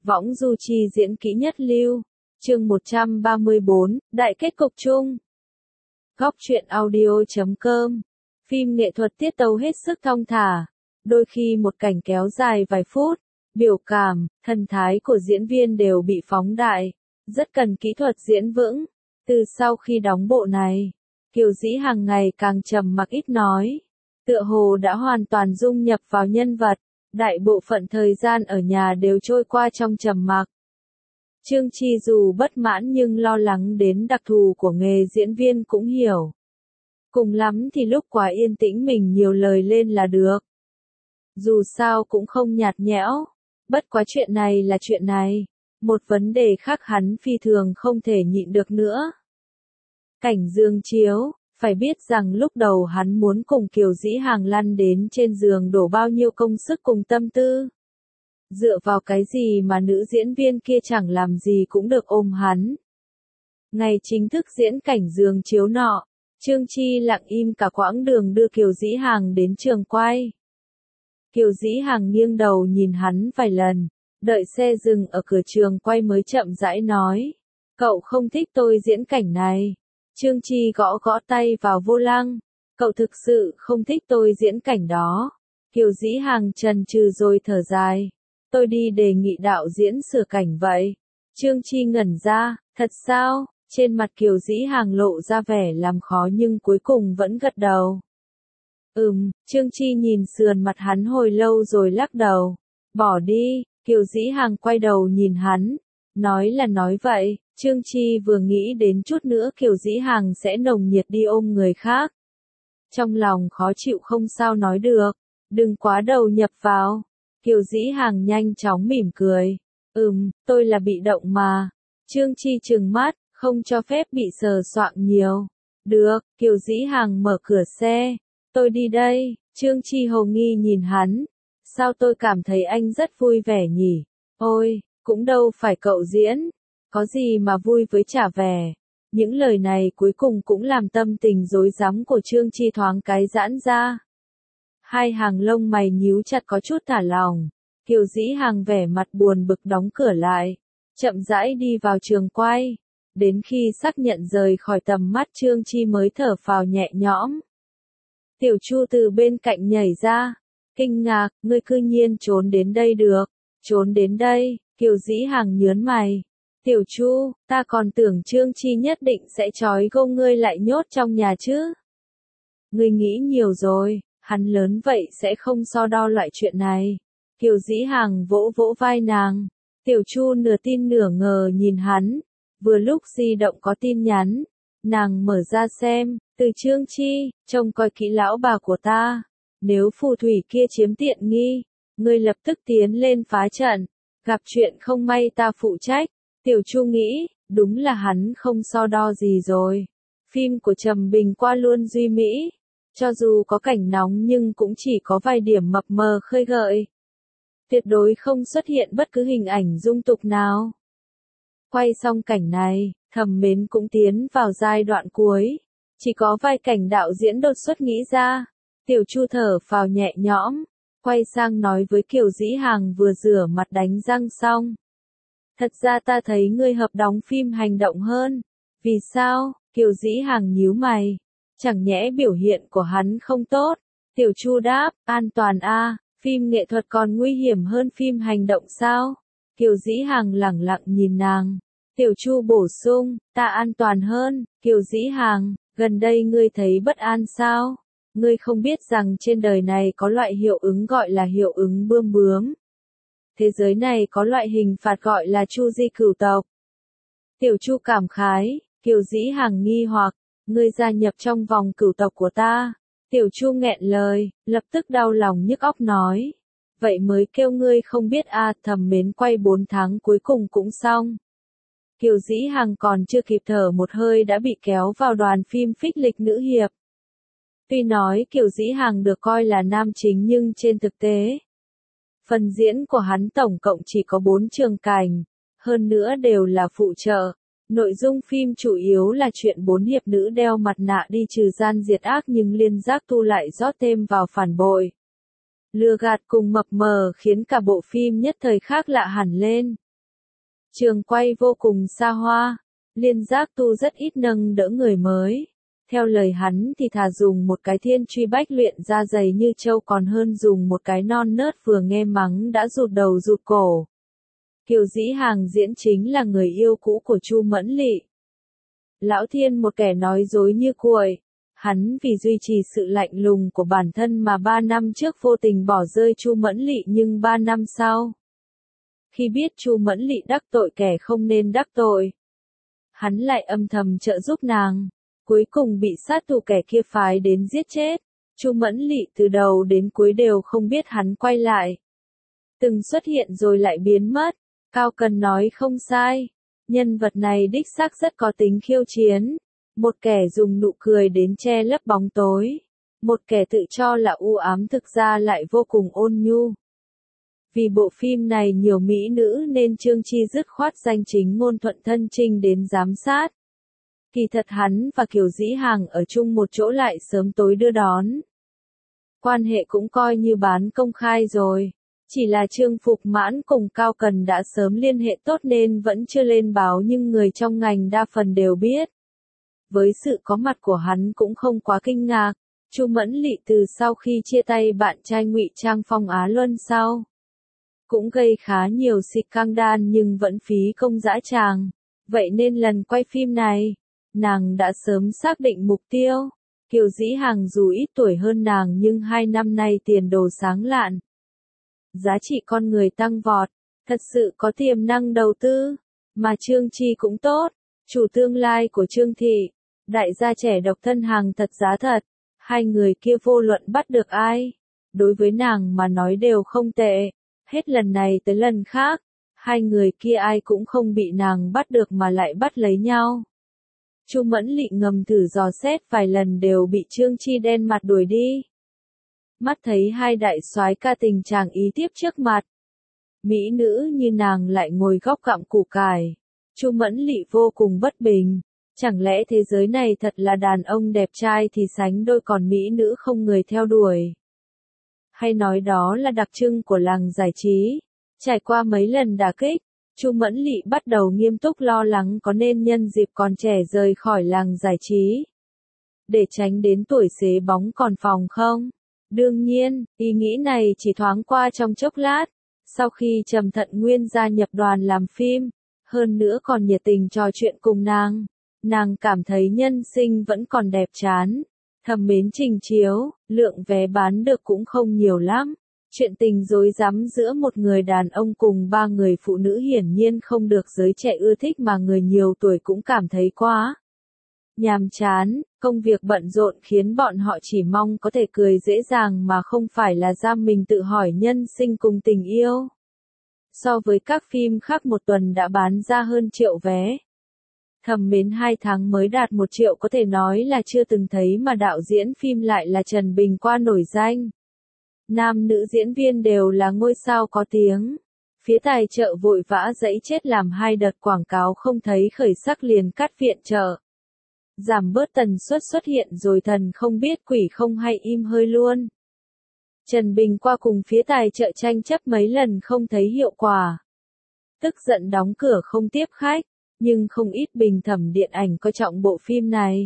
Võng du chi diễn kỹ nhất lưu. Chương 134, Đại kết cục chung. Góc truyện audio.com. Phim nghệ thuật tiết tấu hết sức thong thả. Đôi khi một cảnh kéo dài vài phút. Biểu cảm, thần thái của diễn viên đều bị phóng đại. Rất cần kỹ thuật diễn vững. Từ sau khi đóng bộ này, Kiều Dĩ Hằng ngày càng trầm mặc ít nói. Tựa hồ đã hoàn toàn dung nhập vào nhân vật. Đại bộ phận thời gian ở nhà đều trôi qua trong trầm mặc. Trương Chi dù bất mãn nhưng lo lắng đến đặc thù của nghề diễn viên cũng hiểu. Cùng lắm thì lúc quá yên tĩnh mình nhiều lời lên là được. Dù sao cũng không nhạt nhẽo. Bất quá chuyện này là chuyện này. Một vấn đề khác hắn phi thường không thể nhịn được nữa. Cảnh giường chiếu. Phải biết rằng lúc đầu hắn muốn cùng Kiều Dĩ Hằng lăn đến trên giường đổ bao nhiêu công sức cùng tâm tư. Dựa vào cái gì mà nữ diễn viên kia chẳng làm gì cũng được ôm hắn. Ngày chính thức diễn cảnh giường chiếu nọ, Trương Chi lặng im cả quãng đường đưa Kiều Dĩ Hằng đến trường quay. Kiều Dĩ Hằng nghiêng đầu nhìn hắn vài lần, đợi xe dừng ở cửa trường quay mới chậm rãi nói. Cậu không thích tôi diễn cảnh này. Trương Chi gõ gõ tay vào vô lăng. Cậu thực sự không thích tôi diễn cảnh đó. Kiều Dĩ Hằng chần chừ rồi thở dài. Tôi đi đề nghị đạo diễn sửa cảnh vậy. Trương Chi ngẩn ra, thật sao? Trên mặt Kiều Dĩ Hằng lộ ra vẻ làm khó nhưng cuối cùng vẫn gật đầu. Trương Chi nhìn sườn mặt hắn hồi lâu rồi lắc đầu. Bỏ đi. Kiều Dĩ Hằng quay đầu nhìn hắn. Nói là nói vậy. Trương Chi vừa nghĩ đến chút nữa Kiều Dĩ Hằng sẽ nồng nhiệt đi ôm người khác. Trong lòng khó chịu không sao nói được. Đừng quá đầu nhập vào. Kiều Dĩ Hằng nhanh chóng mỉm cười. Tôi là bị động mà. Trương Chi trừng mắt, không cho phép bị sờ soạng nhiều. Được, Kiều Dĩ Hằng mở cửa xe. Tôi đi đây. Trương Chi hồ nghi nhìn hắn. Sao tôi cảm thấy anh rất vui vẻ nhỉ? Ôi, cũng đâu phải cậu diễn. Có gì mà vui với chả vẻ. Những lời này cuối cùng cũng làm tâm tình rối rắm của Trương Chi thoáng cái giãn ra. Hai hàng lông mày nhíu chặt có chút thả lỏng. Kiều Dĩ Hằng vẻ mặt buồn bực đóng cửa lại. Chậm rãi đi vào trường quay. Đến khi xác nhận rời khỏi tầm mắt Trương Chi mới thở phào nhẹ nhõm. Tiểu Chu từ bên cạnh nhảy ra. Kinh ngạc, ngươi cư nhiên trốn đến đây được. Trốn đến đây, Kiều Dĩ Hằng nhớn mày. Tiểu Chu, ta còn tưởng Trương Chi nhất định sẽ trói gông ngươi lại nhốt trong nhà chứ. Ngươi nghĩ nhiều rồi, hắn lớn vậy sẽ không so đo loại chuyện này. Kiều Dĩ Hằng vỗ vỗ vai nàng. Tiểu Chu nửa tin nửa ngờ nhìn hắn. Vừa lúc di động có tin nhắn. Nàng mở ra xem, từ Trương Chi, trông coi kỹ lão bà của ta. Nếu phù thủy kia chiếm tiện nghi, ngươi lập tức tiến lên phá trận. Gặp chuyện không may ta phụ trách. Tiểu Chu nghĩ, đúng là hắn không so đo gì rồi. Phim của Trầm Bình qua luôn duy mỹ. Cho dù có cảnh nóng nhưng cũng chỉ có vài điểm mập mờ khơi gợi. Tuyệt đối không xuất hiện bất cứ hình ảnh dung tục nào. Quay xong cảnh này, Thẩm Mến cũng tiến vào giai đoạn cuối. Chỉ có vài cảnh đạo diễn đột xuất nghĩ ra. Tiểu Chu thở phào nhẹ nhõm. Quay sang nói với Kiều Dĩ Hằng vừa rửa mặt đánh răng xong. Thật ra ta thấy ngươi hợp đóng phim hành động hơn. Vì sao? Kiều Dĩ Hằng nhíu mày. Chẳng nhẽ biểu hiện của hắn không tốt? Tiểu Chu đáp, an toàn a, phim nghệ thuật còn nguy hiểm hơn phim hành động sao? Kiều Dĩ Hằng lẳng lặng nhìn nàng. Tiểu Chu bổ sung, ta an toàn hơn. Kiều Dĩ Hằng, gần đây ngươi thấy bất an sao? Ngươi không biết rằng trên đời này có loại hiệu ứng gọi là hiệu ứng bươm bướm. Thế giới này có loại hình phạt gọi là chu di cửu tộc. Tiểu Chu cảm khái. Kiều Dĩ Hằng nghi hoặc, ngươi gia nhập trong vòng cửu tộc của ta. Tiểu Chu nghẹn lời, lập tức đau lòng nhức óc nói. Vậy mới kêu ngươi không biết a. Thẩm Mến quay 4 tháng cuối cùng cũng xong. Kiều Dĩ Hằng còn chưa kịp thở một hơi đã bị kéo vào đoàn phim phích lịch nữ hiệp. Tuy nói Kiều Dĩ Hằng được coi là nam chính nhưng trên thực tế, phần diễn của hắn tổng cộng chỉ có 4 trường cảnh, hơn nữa đều là phụ trợ. Nội dung phim chủ yếu là chuyện 4 hiệp nữ đeo mặt nạ đi trừ gian diệt ác nhưng liên giác tu lại rót thêm vào phản bội. Lừa gạt cùng mập mờ khiến cả bộ phim nhất thời khác lạ hẳn lên. Trường quay vô cùng xa hoa, Liên Giác Tu rất ít nâng đỡ người mới. Theo lời hắn thì thà dùng một cái thiên truy bách luyện da dày như trâu còn hơn dùng một cái non nớt vừa nghe mắng đã rụt đầu rụt cổ. Kiều Dĩ Hàng diễn chính là người yêu cũ của Chu Mẫn Lị. Lão Thiên một kẻ nói dối như cuội. Hắn vì duy trì sự lạnh lùng của bản thân mà 3 năm trước vô tình bỏ rơi Chu Mẫn Lị, nhưng 3 năm sau, khi biết Chu Mẫn Lị đắc tội kẻ không nên đắc tội, hắn lại âm thầm trợ giúp nàng, cuối cùng bị sát thủ kẻ kia phái đến giết chết. Chu Mẫn Lị từ đầu đến cuối đều không biết hắn quay lại. Từng xuất hiện rồi lại biến mất. Cao Cần nói không sai. Nhân vật này đích xác rất có tính khiêu chiến. Một kẻ dùng nụ cười đến che lấp bóng tối. Một kẻ tự cho là u ám thực ra lại vô cùng ôn nhu. Vì bộ phim này nhiều mỹ nữ nên Trương Chi dứt khoát danh chính ngôn thuận thân trinh đến giám sát. Kỳ thật hắn và Kiều Dĩ Hàng ở chung một chỗ lại sớm tối đưa đón. Quan hệ cũng coi như bán công khai rồi. Chỉ là Trương Phục Mãn cùng Cao Cần đã sớm liên hệ tốt nên vẫn chưa lên báo, nhưng người trong ngành đa phần đều biết. Với sự có mặt của hắn cũng không quá kinh ngạc. Chu Mẫn Lị từ sau khi chia tay bạn trai ngụy trang Phong Á Luân sau, cũng gây khá nhiều scandal nhưng vẫn phí công dã tràng. Vậy nên lần quay phim này, nàng đã sớm xác định mục tiêu. Kiều Dĩ Hàng dù ít tuổi hơn nàng nhưng 2 năm nay tiền đồ sáng lạn. Giá trị con người tăng vọt, thật sự có tiềm năng đầu tư. Mà Trương Chi cũng tốt, chủ tương lai của Trương Thị, đại gia trẻ độc thân hàng thật giá thật. Hai người kia vô luận bắt được ai, đối với nàng mà nói đều không tệ. Hết lần này tới lần khác, hai người kia ai cũng không bị nàng bắt được mà lại bắt lấy nhau. Chu Mẫn Lị ngầm thử dò xét vài lần đều bị Trương Chi đen mặt đuổi đi. Mắt thấy hai đại soái ca tình chàng ý tiếp trước mặt, mỹ nữ như nàng lại ngồi góc gặm củ cải. Chu Mẫn Lị vô cùng bất bình. Chẳng lẽ thế giới này thật là đàn ông đẹp trai thì sánh đôi còn mỹ nữ không người theo đuổi? Hay nói đó là đặc trưng của làng giải trí? Trải qua mấy lần đả kích, Chu Mẫn Lị bắt đầu nghiêm túc lo lắng có nên nhân dịp còn trẻ rời khỏi làng giải trí, để tránh đến tuổi xế bóng còn phòng không? Đương nhiên, ý nghĩ này chỉ thoáng qua trong chốc lát. Sau khi Trầm Thận Nguyên gia nhập đoàn làm phim, hơn nữa còn nhiệt tình trò chuyện cùng nàng cảm thấy nhân sinh vẫn còn đẹp chán. Thầm mến trình chiếu, lượng vé bán được cũng không nhiều lắm. Chuyện tình rối rắm giữa một người đàn ông cùng 3 người phụ nữ hiển nhiên không được giới trẻ ưa thích, mà người nhiều tuổi cũng cảm thấy quá nhàm chán. Công việc bận rộn khiến bọn họ chỉ mong có thể cười dễ dàng mà không phải là giam mình tự hỏi nhân sinh cùng tình yêu. So với các phim khác một tuần đã bán ra hơn 1 triệu vé. Thầm mến 2 tháng mới đạt 1 triệu có thể nói là chưa từng thấy, mà đạo diễn phim lại là Trần Bình Qua nổi danh. Nam nữ diễn viên đều là ngôi sao có tiếng. Phía tài trợ vội vã dẫy chết làm 2 đợt quảng cáo không thấy khởi sắc liền cắt viện trợ. Giảm bớt tần suất xuất hiện rồi thần không biết quỷ không hay im hơi luôn. Trần Bình Qua cùng phía tài trợ tranh chấp mấy lần không thấy hiệu quả. Tức giận đóng cửa không tiếp khách. Nhưng không ít bình thẩm điện ảnh coi trọng bộ phim này,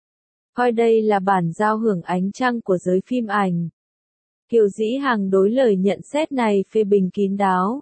coi đây là bản giao hưởng ánh trăng của giới phim ảnh. Kiều Dĩ Hàng đối lời nhận xét này phê bình kín đáo.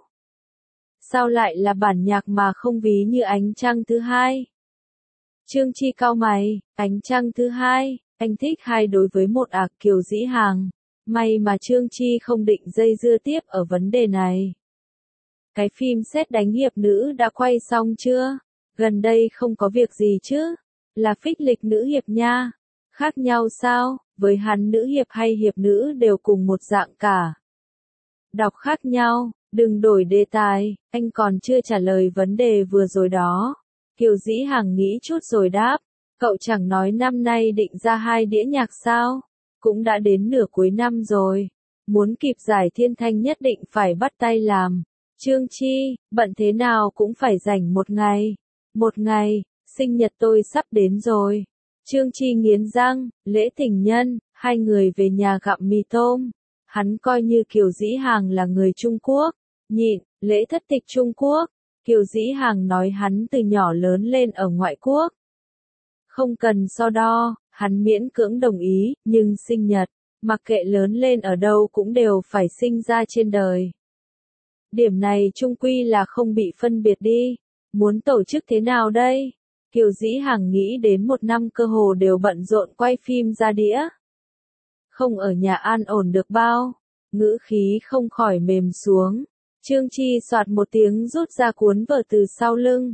Sao lại là bản nhạc mà không ví như ánh trăng thứ hai? Trương Chi cau mày, ánh trăng thứ hai, anh thích hay đối với một Kiều Dĩ Hàng. May mà Trương Chi không định dây dưa tiếp ở vấn đề này. Cái phim Sét Đánh Hiệp Nữ đã quay xong chưa? Gần đây không có việc gì chứ? Là phích lịch nữ hiệp nha. Khác nhau sao? Với hắn nữ hiệp hay hiệp nữ đều cùng một dạng cả. Đọc khác nhau, đừng đổi đề tài, anh còn chưa trả lời vấn đề vừa rồi đó. Kiều Dĩ Hàng nghĩ chút rồi đáp. Cậu chẳng nói năm nay định ra 2 đĩa nhạc sao? Cũng đã đến nửa cuối năm rồi. Muốn kịp giải Thiên Thanh nhất định phải bắt tay làm. Trương Chi, bận thế nào cũng phải rảnh một ngày. Một ngày, sinh nhật tôi sắp đến rồi. Trương Chi nghiến răng, lễ tình nhân, 2 người về nhà gặm mì tôm. Hắn coi như Kiều Dĩ Hàng là người Trung Quốc. Nhịn, lễ thất tịch Trung Quốc. Kiều Dĩ Hàng nói hắn từ nhỏ lớn lên ở ngoại quốc. Không cần so đo, hắn miễn cưỡng đồng ý, nhưng sinh nhật, mặc kệ lớn lên ở đâu cũng đều phải sinh ra trên đời. Điểm này chung quy là không bị phân biệt đi. Muốn tổ chức thế nào đây? Kiều Dĩ Hàng nghĩ đến một năm cơ hồ đều bận rộn quay phim ra đĩa. Không ở nhà an ổn được bao. Ngữ khí không khỏi mềm xuống. Trương Chi soạt một tiếng rút ra cuốn vở từ sau lưng.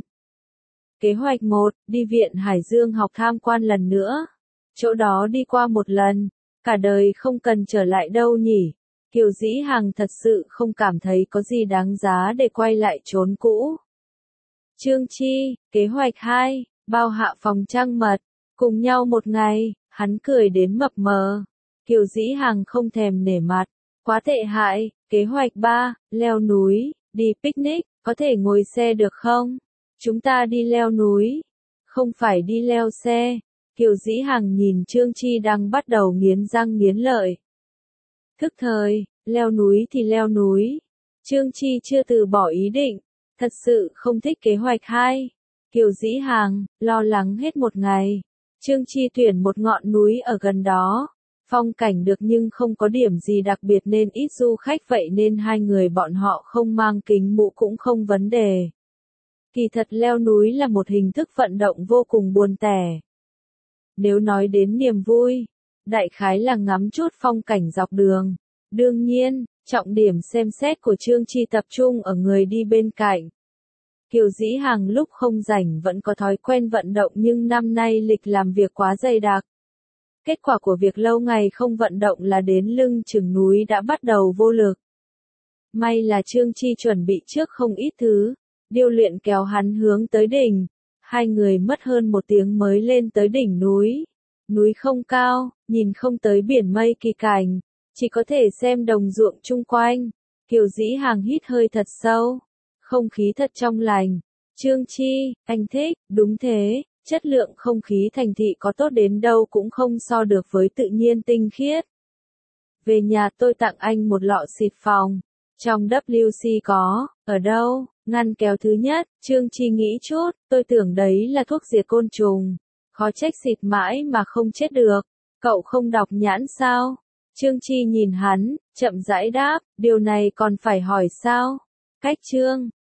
Kế hoạch 1, đi viện Hải Dương học tham quan lần nữa. Chỗ đó đi qua một lần, cả đời không cần trở lại đâu nhỉ. Kiều Dĩ Hàng thật sự không cảm thấy có gì đáng giá để quay lại chốn cũ. Trương Chi, kế hoạch 2, bao hạ phòng trăng mật, cùng nhau một ngày, hắn cười đến mập mờ. Kiều Dĩ Hàng không thèm nể mặt, quá tệ hại. Kế hoạch 3, leo núi, đi picnic, có thể ngồi xe được không? Chúng ta đi leo núi, không phải đi leo xe. Kiều Dĩ Hàng nhìn Trương Chi đang bắt đầu nghiến răng nghiến lợi. Thức thời, leo núi thì leo núi. Trương Chi chưa từ bỏ ý định, thật sự không thích kế hoạch 2. Kiều Dĩ Hàng, lo lắng hết một ngày. Trương Chi tuyển một ngọn núi ở gần đó. Phong cảnh được nhưng không có điểm gì đặc biệt nên ít du khách vậy nên hai người bọn họ không mang kính mũ cũng không vấn đề. Kỳ thật leo núi là một hình thức vận động vô cùng buồn tẻ. Nếu nói đến niềm vui, đại khái là ngắm chút phong cảnh dọc đường. Đương nhiên, trọng điểm xem xét của Trương Chi tập trung ở người đi bên cạnh. Kiều Dĩ Hàng lúc không rảnh vẫn có thói quen vận động nhưng năm nay lịch làm việc quá dày đặc. Kết quả của việc lâu ngày không vận động là đến lưng chừng núi đã bắt đầu vô lực. May là Trương Chi chuẩn bị trước không ít thứ, điêu luyện kéo hắn hướng tới đỉnh. Hai người mất hơn 1 tiếng mới lên tới đỉnh núi. Núi không cao, nhìn không tới biển mây kỳ cảnh, chỉ có thể xem đồng ruộng chung quanh. Kiều Dĩ Hàng hít hơi thật sâu, không khí thật trong lành. Trương Chi, anh thích, đúng thế. Chất lượng không khí thành thị có tốt đến đâu cũng không so được với tự nhiên tinh khiết. Về nhà tôi tặng anh một lọ xịt phòng. Trong WC có, ở đâu? Ngăn kéo thứ nhất, Trương Chi nghĩ chút, tôi tưởng đấy là thuốc diệt côn trùng. Khó trách xịt mãi mà không chết được. Cậu không đọc nhãn sao? Trương Chi nhìn hắn, chậm rãi đáp, điều này còn phải hỏi sao? Cách Trương,